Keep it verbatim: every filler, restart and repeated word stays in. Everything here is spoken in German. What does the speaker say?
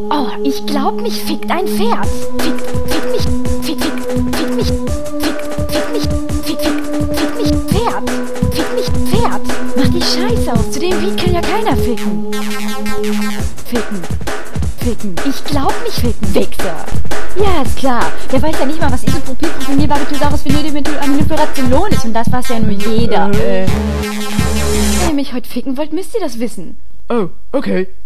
Oh, ich glaub, mich fickt ein Pferd. Fick, fick mich, fick, fick, fick mich, fick, fick mich, fick, fick, fick mich, Pferd. Fick mich, Pferd. Mach die Scheiße aus, zu dem Beat kann ja keiner ficken. Ficken, ficken, ich glaub, mich ficken. Wichser. Ja, ist klar. Der weiß ja nicht mal, was Isopropyl, Propionil, Barbituratus, Phenyldimethylaminoperazolon ist. Und das weiß ja nur jeder. Äh. Wenn ihr mich heute ficken wollt, müsst ihr das wissen. Oh, okay.